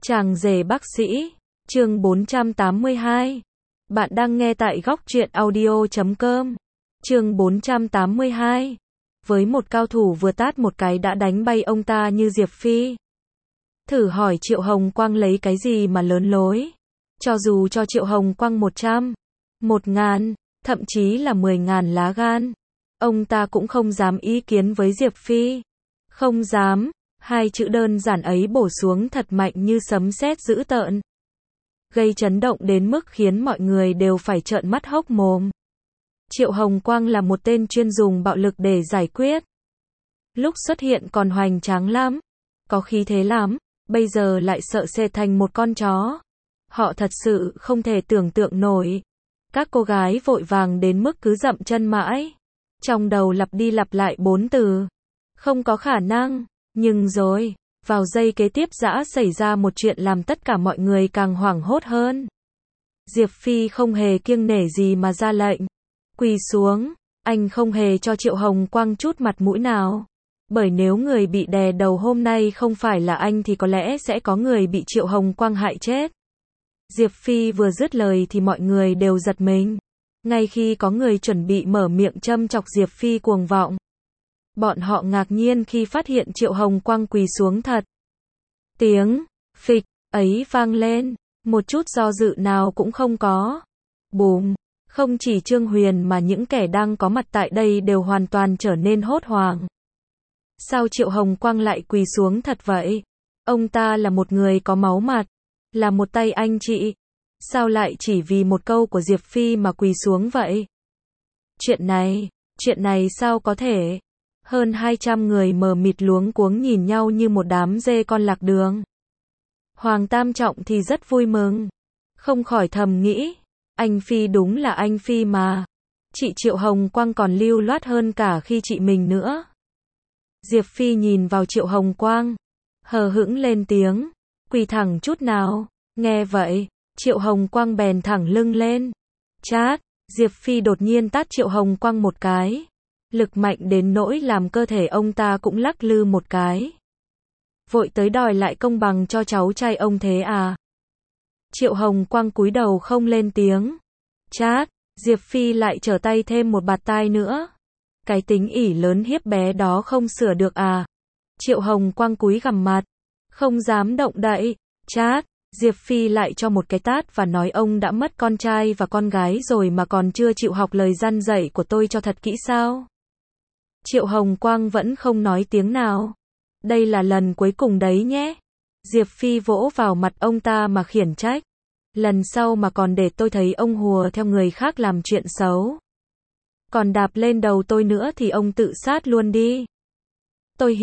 Chàng rể bác sĩ, chương 482. Bạn đang nghe tại góc truyện audio.com. Chương 482. Với một cao thủ vừa tát một cái đã đánh bay ông ta như Diệp Phi. Thử hỏi Triệu Hồng Quang lấy cái gì mà lớn lối? Cho dù cho Triệu Hồng Quang 100, 1000, thậm chí là 10.000 lá gan, ông ta cũng không dám ý kiến với Diệp Phi. Không dám. Hai chữ đơn giản ấy bổ xuống thật mạnh như sấm sét dữ tợn, gây chấn động đến mức khiến mọi người đều phải trợn mắt hốc mồm. Triệu Hồng Quang là một tên chuyên dùng bạo lực để giải quyết. Lúc xuất hiện còn hoành tráng lắm, có khí thế lắm, bây giờ lại sợ sệt thành một con chó. Họ thật sự không thể tưởng tượng nổi. Các cô gái vội vàng đến mức cứ dậm chân mãi, trong đầu lặp đi lặp lại 4 từ. Không có khả năng. Nhưng rồi, vào giây kế tiếp dã xảy ra một chuyện làm tất cả mọi người càng hoảng hốt hơn. Diệp Phi không hề kiêng nể gì mà ra lệnh. Quỳ xuống, anh không hề cho Triệu Hồng Quang chút mặt mũi nào. Bởi nếu người bị đè đầu hôm nay không phải là anh thì có lẽ sẽ có người bị Triệu Hồng Quang hại chết. Diệp Phi vừa dứt lời thì mọi người đều giật mình. Ngay khi có người chuẩn bị mở miệng châm chọc Diệp Phi cuồng vọng, bọn họ ngạc nhiên khi phát hiện Triệu Hồng Quang quỳ xuống thật. Tiếng phịch ấy vang lên, một chút do dự nào cũng không có. Bùm, không chỉ Trương Huyền mà những kẻ đang có mặt tại đây đều hoàn toàn trở nên hốt hoảng. Sao Triệu Hồng Quang lại quỳ xuống thật vậy? Ông ta là một người có máu mặt, là một tay anh chị. Sao lại chỉ vì một câu của Diệp Phi mà quỳ xuống vậy? Chuyện này sao có thể? Hơn 200 người mờ mịt luống cuống nhìn nhau như một đám dê con lạc đường. Hoàng Tam Trọng thì rất vui mừng, không khỏi thầm nghĩ, anh Phi đúng là anh Phi mà. Chị Triệu Hồng Quang còn lưu loát hơn cả khi chị mình nữa. Diệp Phi nhìn vào Triệu Hồng Quang, hờ hững lên tiếng, quỳ thẳng chút nào. Nghe vậy, Triệu Hồng Quang bèn thẳng lưng lên. Chát, Diệp Phi đột nhiên tát Triệu Hồng Quang một cái. Lực mạnh đến nỗi làm cơ thể ông ta cũng lắc lư một cái. Vội tới đòi lại công bằng cho cháu trai ông thế à? Triệu Hồng Quang cúi đầu không lên tiếng. Chát, Diệp Phi lại trở tay thêm một bạt tai nữa. Cái tính ỷ lớn hiếp bé đó không sửa được à? Triệu Hồng Quang cúi gằm mặt, không dám động đậy. Chát, Diệp Phi lại cho một cái tát và nói ông đã mất con trai và con gái rồi mà còn chưa chịu học lời răn dạy của tôi cho thật kỹ sao? Triệu Hồng Quang vẫn không nói tiếng nào. Đây là lần cuối cùng đấy nhé. Diệp Phi vỗ vào mặt ông ta mà khiển trách. Lần sau mà còn để tôi thấy ông hùa theo người khác làm chuyện xấu, còn đạp lên đầu tôi nữa thì ông tự sát luôn đi. Tôi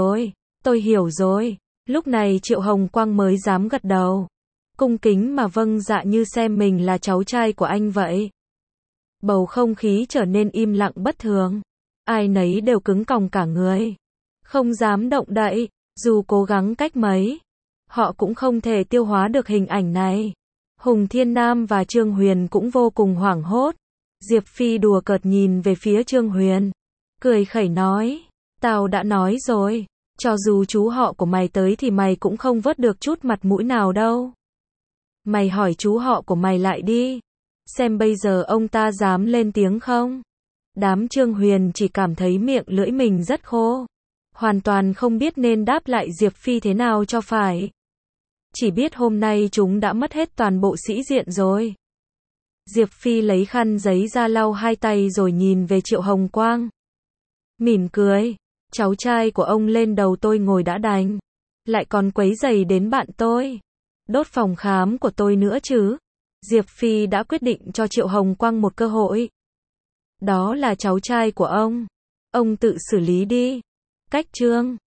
hiểu rồi. Lúc này Triệu Hồng Quang mới dám gật đầu, cung kính mà vâng dạ như xem mình là cháu trai của anh vậy. Bầu không khí trở nên im lặng bất thường. Ai nấy đều cứng còng cả người, không dám động đậy, dù cố gắng cách mấy, họ cũng không thể tiêu hóa được hình ảnh này. Hùng Thiên Nam và Trương Huyền cũng vô cùng hoảng hốt. Diệp Phi đùa cợt nhìn về phía Trương Huyền, cười khẩy nói, tao đã nói rồi, cho dù chú họ của mày tới thì mày cũng không vớt được chút mặt mũi nào đâu. Mày hỏi chú họ của mày lại đi, xem bây giờ ông ta dám lên tiếng không? Đám Trương Huyền chỉ cảm thấy miệng lưỡi mình rất khô, hoàn toàn không biết nên đáp lại Diệp Phi thế nào cho phải. Chỉ biết hôm nay chúng đã mất hết toàn bộ sĩ diện rồi. Diệp Phi lấy khăn giấy ra lau hai tay rồi nhìn về Triệu Hồng Quang, mỉm cười, cháu trai của ông lên đầu tôi ngồi đã đành, lại còn quấy rầy đến bạn tôi, đốt phòng khám của tôi nữa chứ. Diệp Phi đã quyết định cho Triệu Hồng Quang một cơ hội. Đó là cháu trai của ông tự xử lý đi. Cách Trương